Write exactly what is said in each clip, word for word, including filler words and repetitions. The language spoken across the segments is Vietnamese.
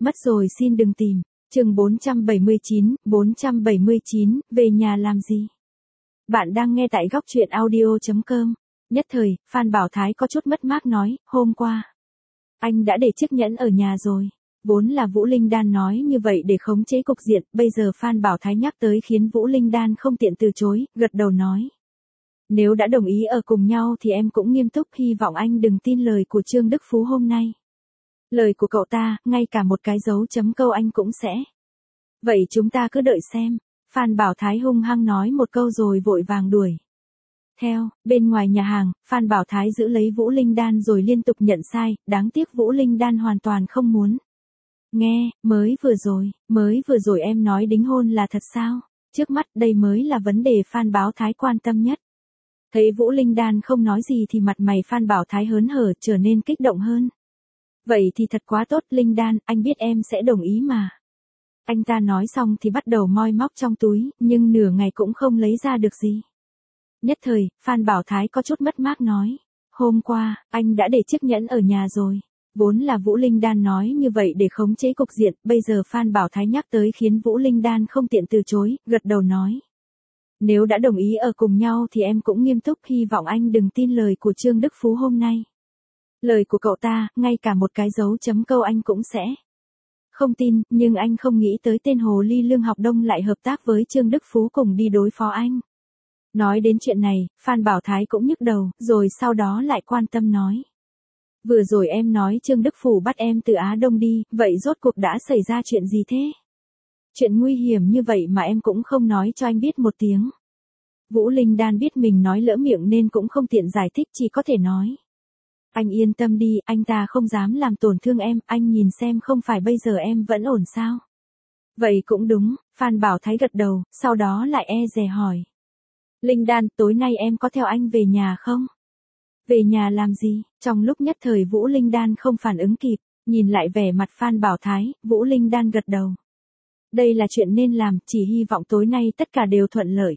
mất rồi xin đừng tìm. Chương bốn trăm bảy mươi chín, bốn trăm bảy mươi chín, về nhà làm gì? Bạn đang nghe tại góc truyện audio chấm com. Nhất thời, Phan Bảo Thái có chút mất mát nói, hôm qua, anh đã để chiếc nhẫn ở nhà rồi. Vốn là Vũ Linh Đan nói như vậy để khống chế cục diện, bây giờ Phan Bảo Thái nhắc tới khiến Vũ Linh Đan không tiện từ chối, gật đầu nói. Nếu đã đồng ý ở cùng nhau thì em cũng nghiêm túc, hy vọng anh đừng tin lời của Trương Đức Phú hôm nay. Lời của cậu ta, ngay cả một cái dấu chấm câu anh cũng sẽ. Vậy chúng ta cứ đợi xem. Phan Bảo Thái hung hăng nói một câu rồi vội vàng đuổi theo. Bên ngoài nhà hàng, Phan Bảo Thái giữ lấy Vũ Linh Đan rồi liên tục nhận sai, đáng tiếc Vũ Linh Đan hoàn toàn không muốn nghe. Mới vừa rồi, mới vừa rồi em nói đính hôn là thật sao? Trước mắt đây mới là vấn đề Phan Bảo Thái quan tâm nhất. Thấy Vũ Linh Đan không nói gì thì mặt mày Phan Bảo Thái hớn hở, trở nên kích động hơn. Vậy thì thật quá tốt Linh Đan, anh biết em sẽ đồng ý mà. Anh ta nói xong thì bắt đầu moi móc trong túi, nhưng nửa ngày cũng không lấy ra được gì. Nhất thời, Phan Bảo Thái có chút mất mát nói. Hôm qua, anh đã để chiếc nhẫn ở nhà rồi. Vốn là Vũ Linh Đan nói như vậy để khống chế cục diện, bây giờ Phan Bảo Thái nhắc tới khiến Vũ Linh Đan không tiện từ chối, gật đầu nói. Nếu đã đồng ý ở cùng nhau thì em cũng nghiêm túc, hy vọng anh đừng tin lời của Trương Đức Phú hôm nay. Lời của cậu ta, ngay cả một cái dấu chấm câu anh cũng sẽ không tin, nhưng anh không nghĩ tới tên hồ ly Lương Học Đông lại hợp tác với Trương Đức Phú cùng đi đối phó anh. Nói đến chuyện này, Phan Bảo Thái cũng nhức đầu, rồi sau đó lại quan tâm nói. Vừa rồi em nói Trương Đức Phú bắt em từ Á Đông đi, vậy rốt cuộc đã xảy ra chuyện gì thế? Chuyện nguy hiểm như vậy mà em cũng không nói cho anh biết một tiếng. Vũ Linh Đan biết mình nói lỡ miệng nên cũng không tiện giải thích, chỉ có thể nói. Anh yên tâm đi, anh ta không dám làm tổn thương em, anh nhìn xem không phải bây giờ em vẫn ổn sao? Vậy cũng đúng, Phan Bảo Thái gật đầu, sau đó lại e dè hỏi. Linh Đan, tối nay em có theo anh về nhà không? Về nhà làm gì? Trong lúc nhất thời Vũ Linh Đan không phản ứng kịp, nhìn lại vẻ mặt Phan Bảo Thái, Vũ Linh Đan gật đầu. Đây là chuyện nên làm, chỉ hy vọng tối nay tất cả đều thuận lợi.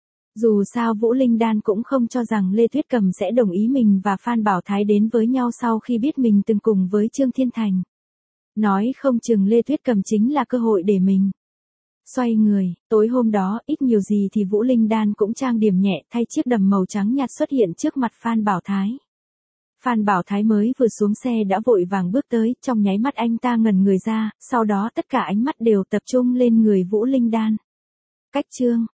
Dù sao Vũ Linh Đan cũng không cho rằng Lê Tuyết Cầm sẽ đồng ý mình và Phan Bảo Thái đến với nhau sau khi biết mình từng cùng với Trương Thiên Thành. Nói không chừng Lê Tuyết Cầm chính là cơ hội để mình xoay người. Tối hôm đó, ít nhiều gì thì Vũ Linh Đan cũng trang điểm nhẹ, thay chiếc đầm màu trắng nhạt xuất hiện trước mặt Phan Bảo Thái. Phan Bảo Thái mới vừa xuống xe đã vội vàng bước tới, trong nháy mắt anh ta ngẩn người ra, sau đó tất cả ánh mắt đều tập trung lên người Vũ Linh Đan. Cách Trương